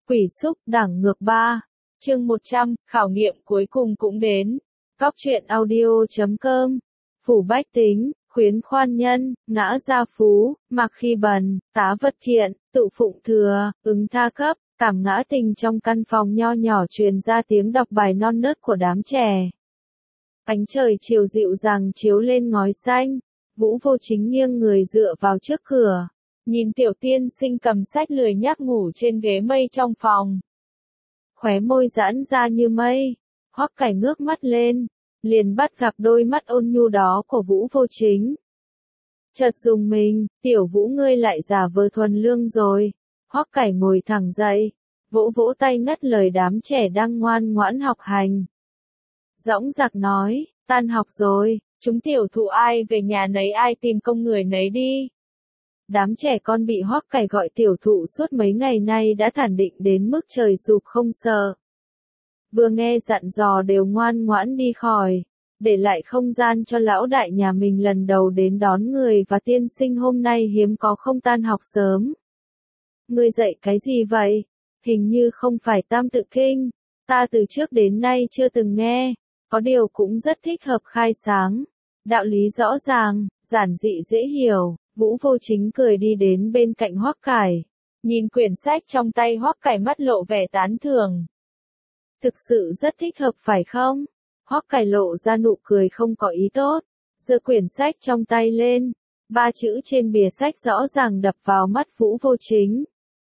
Quỷ xúc đẳng ngược 3. Chương 100, khảo nghiệm cuối cùng cũng đến. Cóc truyện audio.com. Phủ bách tính, khuyến khoan nhân, ngã gia phú, mặc khi bần, tá vật thiện, tự phụng thừa, ứng tha cấp, cảm ngã tình. Trong căn phòng nho nhỏ truyền ra tiếng đọc bài non nớt của đám trẻ. Ánh trời chiều dịu dàng chiếu lên ngói xanh. Vũ Vô Chính nghiêng người dựa vào trước cửa. Nhìn tiểu tiên sinh cầm sách lười nhác ngủ trên ghế mây trong phòng. Khóe môi giãn ra như mây. Hoắc Cải ngước mắt lên, liền bắt gặp đôi mắt ôn nhu đó của Vũ Vô Chính. Chợt dùng mình, tiểu Vũ ngươi lại giả vờ thuần lương rồi. Hoắc Cải ngồi thẳng dậy, vỗ vỗ tay ngắt lời đám trẻ đang ngoan ngoãn học hành. Dõng dạc nói, tan học rồi, chúng tiểu thụ ai về nhà nấy ai tìm công người nấy đi. Đám trẻ con bị Hoắc Cải gọi tiểu thụ suốt mấy ngày nay đã thản định đến mức trời sụp không sợ. Vừa nghe dặn dò đều ngoan ngoãn đi khỏi, để lại không gian cho lão đại nhà mình lần đầu đến đón người và tiên sinh hôm nay hiếm có không tan học sớm. Ngươi dạy cái gì vậy? Hình như không phải Tam Tự Kinh, ta từ trước đến nay chưa từng nghe, có điều cũng rất thích hợp khai sáng. Đạo lý rõ ràng, giản dị dễ hiểu. Vũ Vô Chính cười đi đến bên cạnh Hoắc Cải, nhìn quyển sách trong tay Hoắc Cải mắt lộ vẻ tán thưởng. Thực sự rất thích hợp phải không? Hoắc Cải lộ ra nụ cười không có ý tốt, giơ quyển sách trong tay lên, 3 chữ trên bìa sách rõ ràng đập vào mắt Vũ Vô Chính.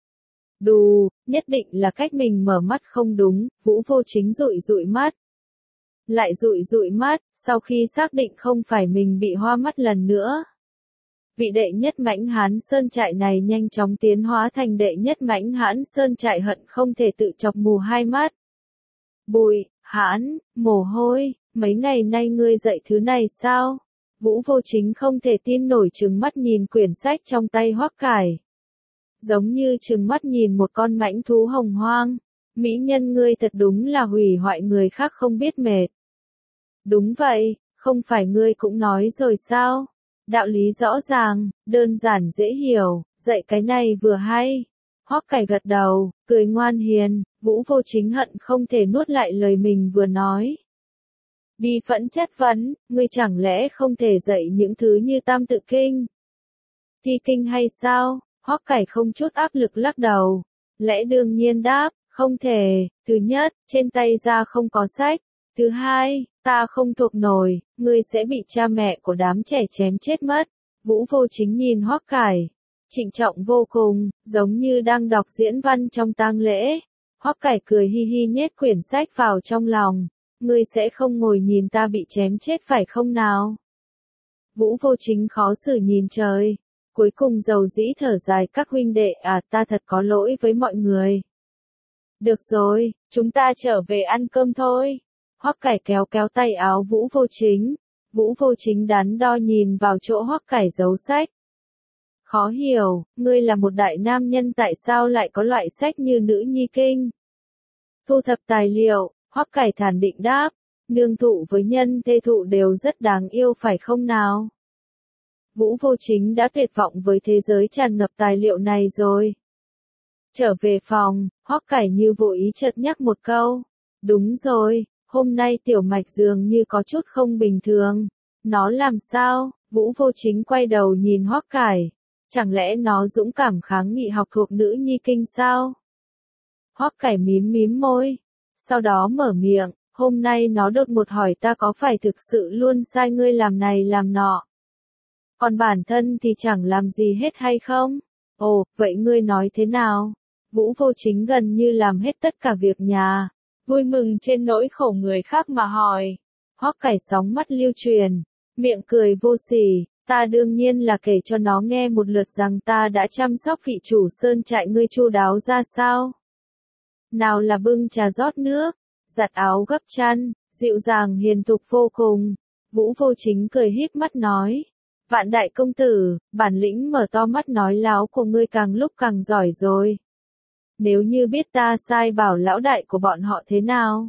Đù, nhất định là cách mình mở mắt không đúng. Vũ Vô Chính dụi dụi mắt. Lại dụi dụi mắt, sau khi xác định không phải mình bị hoa mắt lần nữa. Vị đệ nhất mãnh hán sơn trại này nhanh chóng tiến hóa thành đệ nhất mãnh hãn sơn trại hận không thể tự chọc mù hai mắt. Bụi, hãn, mồ hôi, mấy ngày nay ngươi dạy thứ này sao? Vũ Vô Chính không thể tin nổi trừng mắt nhìn quyển sách trong tay Hoắc Cải. Giống như trừng mắt nhìn một con mãnh thú hồng hoang. Mỹ nhân ngươi thật đúng là hủy hoại người khác không biết mệt. Đúng vậy, không phải ngươi cũng nói rồi sao? Đạo lý rõ ràng, đơn giản dễ hiểu, dạy cái này vừa hay. Hoắc Cải gật đầu, cười ngoan hiền. Vũ Vô Chính hận không thể nuốt lại lời mình vừa nói. Bi phẫn chất vấn, ngươi chẳng lẽ không thể dạy những thứ như Tam Tự Kinh, Thi Kinh hay sao? Hoắc Cải không chút áp lực lắc đầu. Lẽ đương nhiên đáp, không thể. Thứ nhất, trên tay ra không có sách. Thứ hai, ta không thuộc nổi, ngươi sẽ bị cha mẹ của đám trẻ chém chết mất. Vũ Vô Chính nhìn Hoắc Cải, trịnh trọng vô cùng, giống như đang đọc diễn văn trong tang lễ. Hoắc Cải cười hi hi nhét quyển sách vào trong lòng. Ngươi sẽ không ngồi nhìn ta bị chém chết phải không nào? Vũ Vô Chính khó xử nhìn trời. Cuối cùng dầu dĩ thở dài, các huynh đệ à, ta thật có lỗi với mọi người. Được rồi, chúng ta trở về ăn cơm thôi. Hoắc Cải kéo kéo tay áo Vũ Vô Chính. Vũ Vô Chính đắn đo nhìn vào chỗ Hoắc Cải giấu sách. Khó hiểu, ngươi là một đại nam nhân tại sao lại có loại sách như Nữ Nhi Kinh? Thu thập tài liệu, Hoắc Cải thản định đáp. Nương thụ với nhân thê thụ đều rất đáng yêu phải không nào? Vũ Vô Chính đã tuyệt vọng với thế giới tràn ngập tài liệu này rồi. Trở về phòng, Hoắc Cải như vô ý chợt nhắc một câu. Đúng rồi, hôm nay tiểu mạch dường như có chút không bình thường. Nó làm sao? Vũ Vô Chính quay đầu nhìn Hoắc Cải. Chẳng lẽ nó dũng cảm kháng nghị học thuộc Nữ Nhi Kinh sao? Hoắc Cải mím mím môi. Sau đó mở miệng, hôm nay nó đột ngột hỏi ta có phải thực sự luôn sai ngươi làm này làm nọ. Còn bản thân thì chẳng làm gì hết hay không? Ồ, vậy ngươi nói thế nào? Vũ Vô Chính gần như làm hết tất cả việc nhà. Vui mừng trên nỗi khổ người khác mà hỏi. Hoắc Cải sóng mắt lưu truyền. Miệng cười vô sỉ. Ta đương nhiên là kể cho nó nghe một lượt rằng ta đã chăm sóc vị chủ sơn trại ngươi chu đáo ra sao. Nào là bưng trà rót nước, giặt áo gấp chăn, dịu dàng hiền thục vô cùng. Vũ Vô Chính cười híp mắt nói. Vạn đại công tử, bản lĩnh mở to mắt nói láo của ngươi càng lúc càng giỏi rồi. Nếu như biết ta sai bảo lão đại của bọn họ thế nào,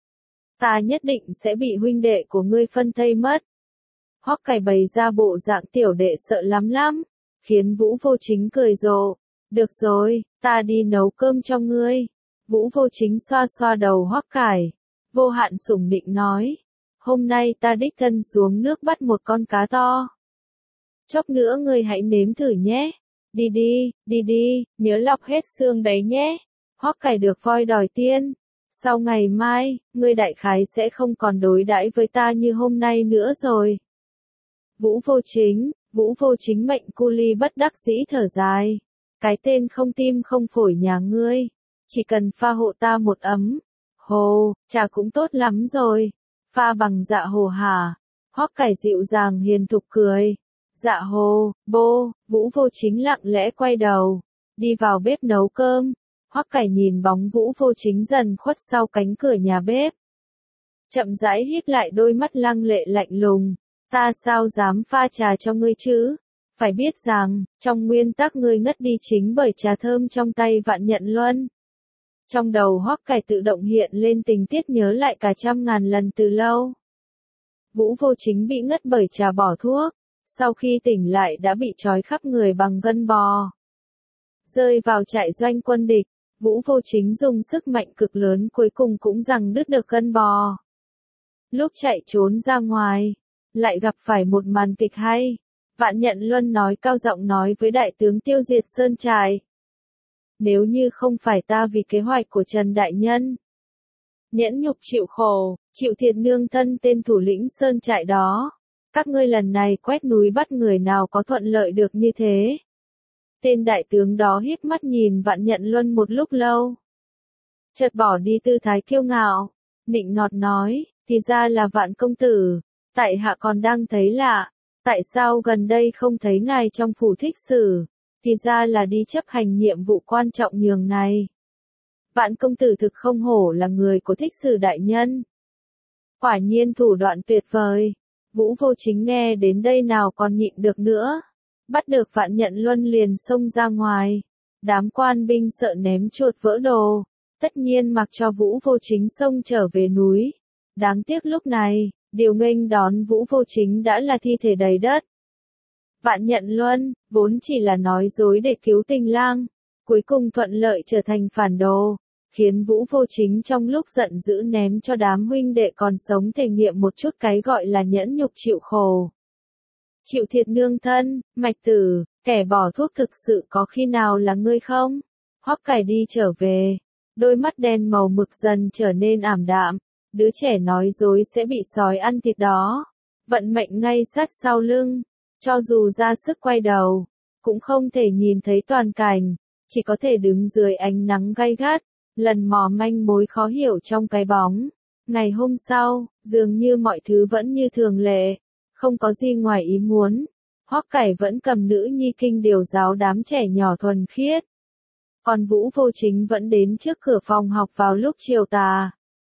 ta nhất định sẽ bị huynh đệ của ngươi phân thây mất. Hoắc Cải bày ra bộ dạng tiểu đệ sợ lắm lắm, khiến Vũ Vô Chính cười rộ. Được rồi, ta đi nấu cơm cho ngươi. Vũ Vô Chính xoa xoa đầu Hoắc Cải, vô hạn sủng nịnh nói, hôm nay ta đích thân xuống nước bắt một con cá to. Chốc nữa ngươi hãy nếm thử nhé. Đi đi, nhớ lọc hết xương đấy nhé. Hoắc Cải được voi đòi tiên. Sau ngày mai, ngươi đại khái sẽ không còn đối đãi với ta như hôm nay nữa rồi. Vũ Vô Chính mệnh cu ly bất đắc dĩ thở dài. Cái tên không tim không phổi nhà ngươi. Chỉ cần pha hộ ta một ấm. Hồ, trà cũng tốt lắm rồi. Pha bằng dạ hồ hả? Hoắc Cải dịu dàng hiền thục cười. Dạ hồ, Vũ Vô Chính lặng lẽ quay đầu. Đi vào bếp nấu cơm. Hoắc Cải nhìn bóng Vũ Vô Chính dần khuất sau cánh cửa nhà bếp. Chậm rãi híp lại đôi mắt lăng lệ lạnh lùng. Ta sao dám pha trà cho ngươi chứ? Phải biết rằng, trong nguyên tắc ngươi ngất đi chính bởi trà thơm trong tay Vạn Nhận Luân. Trong đầu Hoắc Cải tự động hiện lên tình tiết nhớ lại cả trăm ngàn lần từ lâu. Vũ Vô Chính bị ngất bởi trà bỏ thuốc, sau khi tỉnh lại đã bị trói khắp người bằng gân bò. Rơi vào trại doanh quân địch, Vũ Vô Chính dùng sức mạnh cực lớn cuối cùng cũng giằng đứt được gân bò. Lúc chạy trốn ra ngoài, lại gặp phải một màn kịch hay. Vạn Nhận Luân nói cao giọng nói với đại tướng tiêu diệt sơn trại. Nếu như không phải ta vì kế hoạch của Trần Đại Nhân, nhẫn nhục chịu khổ, chịu thiệt nương thân tên thủ lĩnh sơn trại đó, các ngươi lần này quét núi bắt người nào có thuận lợi được như thế. Tên đại tướng đó híp mắt nhìn Vạn Nhận Luân một lúc lâu. Chợt bỏ đi tư thái kiêu ngạo, nịnh nọt nói, thì ra là Vạn công tử, tại hạ còn đang thấy lạ, tại sao gần đây không thấy ngài trong phủ thích sử, thì ra là đi chấp hành nhiệm vụ quan trọng nhường này. Vạn công tử thực không hổ là người của thích sử đại nhân. Quả nhiên thủ đoạn tuyệt vời. Vũ Vô Chính nghe đến đây nào còn nhịn được nữa. Bắt được Vạn Nhận Luân liền xông ra ngoài. Đám quan binh sợ ném chuột vỡ đồ. Tất nhiên mặc cho Vũ Vô Chính xông trở về núi. Đáng tiếc lúc này, điều nghênh đón Vũ Vô Chính đã là thi thể đầy đất. Vạn Nhận Luân, vốn chỉ là nói dối để cứu Tình Lang, cuối cùng thuận lợi trở thành phản đồ, khiến Vũ Vô Chính trong lúc giận dữ ném cho đám huynh đệ còn sống thể nghiệm một chút cái gọi là nhẫn nhục chịu khổ. Chịu thiệt nương thân, Mạch Tử, kẻ bỏ thuốc thực sự có khi nào là ngươi không? Hoắc Cải đi trở về, đôi mắt đen màu mực dần trở nên ảm đạm, đứa trẻ nói dối sẽ bị sói ăn thịt đó. Vận mệnh ngay sát sau lưng, cho dù ra sức quay đầu, cũng không thể nhìn thấy toàn cảnh, chỉ có thể đứng dưới ánh nắng gay gắt, lần mò manh mối khó hiểu trong cái bóng. Ngày hôm sau, dường như mọi thứ vẫn như thường lệ, không có gì ngoài ý muốn. Hoắc Cải vẫn cầm nữ nhi kinh điều giáo đám trẻ nhỏ thuần khiết. Còn Vũ Vô Chính vẫn đến trước cửa phòng học vào lúc chiều tà.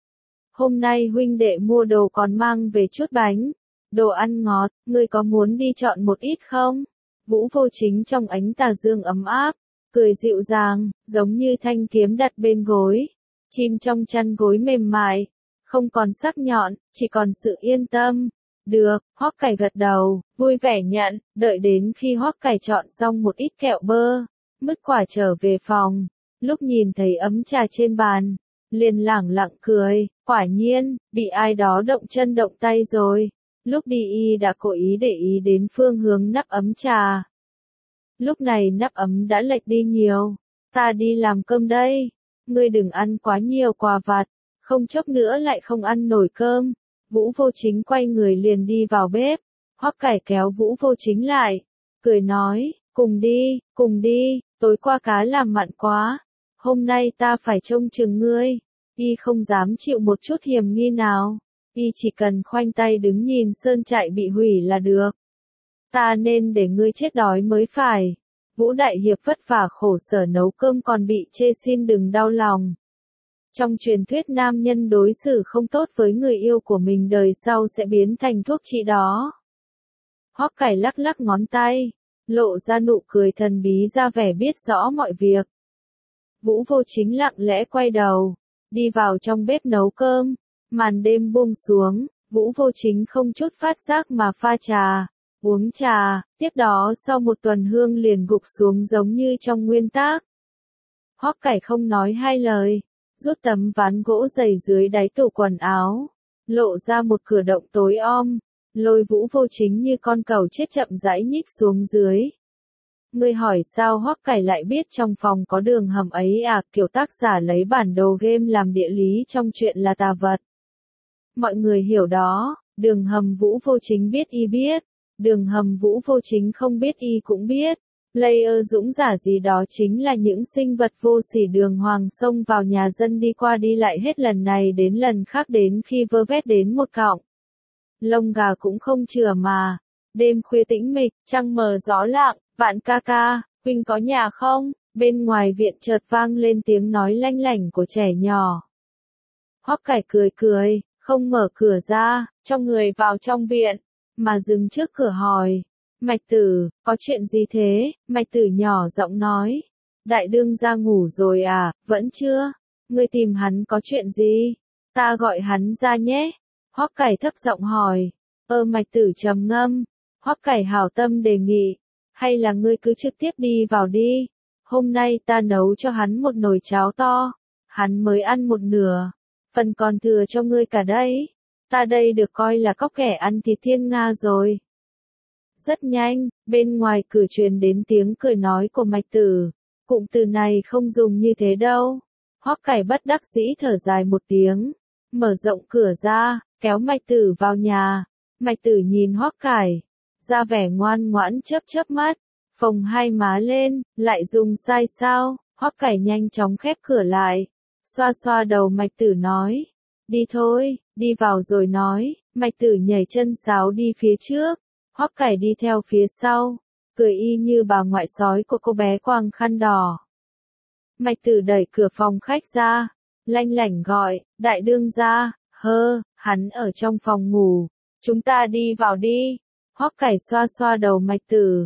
Hôm nay huynh đệ mua đồ còn mang về chút bánh, đồ ăn ngọt, ngươi có muốn đi chọn một ít không? Vũ Vô Chính trong ánh tà dương ấm áp, cười dịu dàng, giống như thanh kiếm đặt bên gối. Chim trong chăn gối mềm mại, không còn sắc nhọn, chỉ còn sự yên tâm. Được, Hoắc Cải gật đầu, vui vẻ nhận, đợi đến khi Hoắc Cải chọn xong một ít kẹo bơ, mứt quả trở về phòng, lúc nhìn thấy ấm trà trên bàn, liền lẳng lặng cười, quả nhiên, bị ai đó động chân động tay rồi. Lúc đi y đã cố ý để ý đến phương hướng nắp ấm trà. Lúc này nắp ấm đã lệch đi nhiều. Ta đi làm cơm đây. Ngươi đừng ăn quá nhiều quà vặt, không chốc nữa lại không ăn nổi cơm. Vũ Vô Chính quay người liền đi vào bếp. Hoắc Cải kéo Vũ Vô Chính lại, cười nói, cùng đi, tối qua cá làm mặn quá. Hôm nay ta phải trông chừng ngươi. Y không dám chịu một chút hiểm nghi nào. Y chỉ cần khoanh tay đứng nhìn sơn trại bị hủy là được. Ta nên để ngươi chết đói mới phải. Vũ Đại Hiệp vất vả khổ sở nấu cơm còn bị chê, xin đừng đau lòng. Trong truyền thuyết nam nhân đối xử không tốt với người yêu của mình đời sau sẽ biến thành thuốc trị đó. Hoắc Cải lắc lắc ngón tay, lộ ra nụ cười thần bí ra vẻ biết rõ mọi việc. Vũ Vô Chính lặng lẽ quay đầu, đi vào trong bếp nấu cơm. Màn đêm buông xuống, Vũ Vô Chính không chút phát giác mà pha trà, uống trà, tiếp đó sau một tuần hương liền gục xuống giống như trong nguyên tác. Hoắc Cải không nói hai lời, rút tấm ván gỗ dày dưới đáy tủ quần áo, lộ ra một cửa động tối om, lôi Vũ Vô Chính như con cẩu chết chậm rãi nhích xuống dưới. Ngươi hỏi sao Hoắc Cải lại biết trong phòng có đường hầm ấy à, kiểu tác giả lấy bản đồ game làm địa lý trong chuyện là tà vật. Mọi người hiểu đó, đường hầm Vũ Vô Chính biết y biết, đường hầm Vũ Vô Chính không biết y cũng biết. Player dũng giả gì đó chính là những sinh vật vô sỉ đường hoàng xông vào nhà dân đi qua đi lại hết lần này đến lần khác đến khi vơ vét đến một cọng lông gà cũng không chừa mà. Đêm khuya tĩnh mịch, trăng mờ gió lặng, Vạn ca ca, huynh có nhà không? Bên ngoài viện chợt vang lên tiếng nói lanh lảnh của trẻ nhỏ. Hoắc Cải cười cười, không mở cửa ra, cho người vào trong viện, mà dừng trước cửa hỏi. Mạch Tử, có chuyện gì thế? Mạch Tử nhỏ giọng nói. Đại đương gia ngủ rồi à, vẫn chưa? Ngươi tìm hắn có chuyện gì? Ta gọi hắn ra nhé. Hoắc Cải thấp giọng hỏi. Mạch Tử trầm ngâm. Hoắc Cải hảo tâm đề nghị. Hay là ngươi cứ trực tiếp đi vào đi. Hôm nay ta nấu cho hắn một nồi cháo to. Hắn mới ăn một nửa. Phần còn thừa cho ngươi cả đấy. Ta đây được coi là cóc kẻ ăn thịt thiên nga rồi. Rất nhanh, bên ngoài cửa truyền đến tiếng cười nói của Mạch Tử. Cụm từ này không dùng như thế đâu. Hoắc Cải bất đắc dĩ thở dài một tiếng. Mở rộng cửa ra, kéo Mạch Tử vào nhà. Mạch Tử nhìn Hoắc Cải. Ra vẻ ngoan ngoãn chớp chớp mắt. Phồng hai má lên, lại dùng sai sao. Hoắc Cải nhanh chóng khép cửa lại. Xoa xoa đầu Mạch Tử nói. Đi thôi, đi vào rồi nói. Mạch Tử nhảy chân sáo đi phía trước. Hoắc Cải đi theo phía sau, cười y như bà ngoại sói của cô bé quàng khăn đỏ. Mạch Tử đẩy cửa phòng khách ra, lanh lảnh gọi, đại đương gia, hắn ở trong phòng ngủ, chúng ta đi vào đi. Hoắc Cải xoa xoa đầu Mạch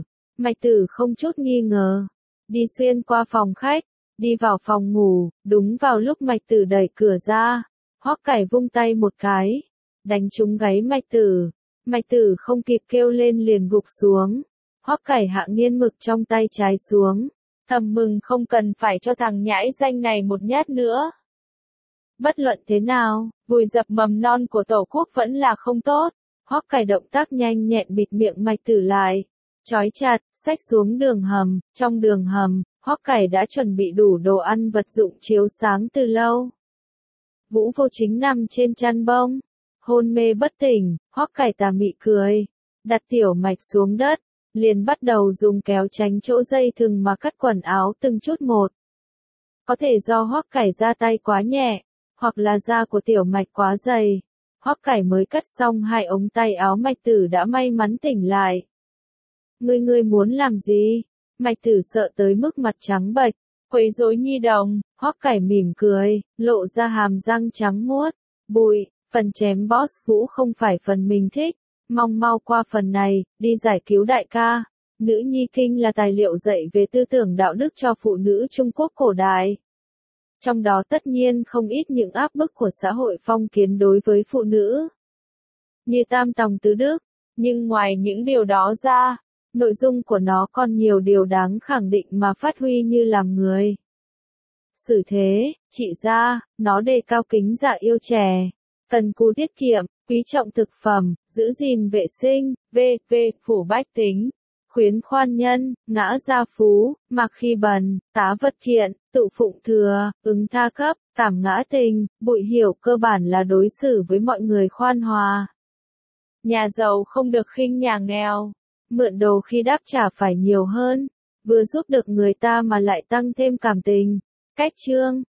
Tử không chút nghi ngờ, đi xuyên qua phòng khách, đi vào phòng ngủ, đúng vào lúc Mạch Tử đẩy cửa ra, Hoắc Cải vung tay một cái, đánh trúng gáy Mạch Tử. Mạch Tử không kịp kêu lên liền gục xuống. Hoắc Cải hạ nghiên mực trong tay trái xuống. Thầm mừng không cần phải cho thằng nhãi danh này một nhát nữa. Bất luận thế nào, vùi dập mầm non của Tổ quốc vẫn là không tốt. Hoắc Cải động tác nhanh nhẹn bịt miệng Mạch Tử lại. Trói chặt, xách xuống đường hầm. Trong đường hầm, Hoắc Cải đã chuẩn bị đủ đồ ăn vật dụng chiếu sáng từ lâu. Vũ Vô Chính nằm trên chăn bông. Hôn mê bất tỉnh, Hoắc Cải tà mị cười, đặt tiểu Mạch xuống đất, liền bắt đầu dùng kéo tránh chỗ dây thừng mà cắt quần áo từng chút một. Có thể do Hoắc Cải ra tay quá nhẹ, hoặc là da của tiểu Mạch quá dày. Hoắc Cải mới cắt xong hai ống tay áo Mạch Tử đã may mắn tỉnh lại. Ngươi muốn làm gì? Mạch Tử sợ tới mức mặt trắng bệch, quấy rối nhi đồng. Hoắc Cải mỉm cười, lộ ra hàm răng trắng muốt. Bụi. Phần chém boss Vũ không phải phần mình thích, mong mau qua phần này, đi giải cứu đại ca. Nữ nhi kinh là tài liệu dạy về tư tưởng đạo đức cho phụ nữ Trung Quốc cổ đại. Trong đó tất nhiên không ít những áp bức của xã hội phong kiến đối với phụ nữ. Như tam tòng tứ đức, nhưng ngoài những điều đó ra, nội dung của nó còn nhiều điều đáng khẳng định mà phát huy như làm người. Xử thế, trị gia, nó đề cao kính dạ yêu trẻ. Cần cù tiết kiệm, quý trọng thực phẩm, giữ gìn vệ sinh, phủ bách tính, khuyến khoan nhân, ngã gia phú, mặc khi bần, tá vật thiện, tự phụng thừa, ứng tha cấp, tảm ngã tình, bụi hiểu cơ bản là đối xử với mọi người khoan hòa. Nhà giàu không được khinh nhà nghèo, mượn đồ khi đáp trả phải nhiều hơn, vừa giúp được người ta mà lại tăng thêm cảm tình. Cách chương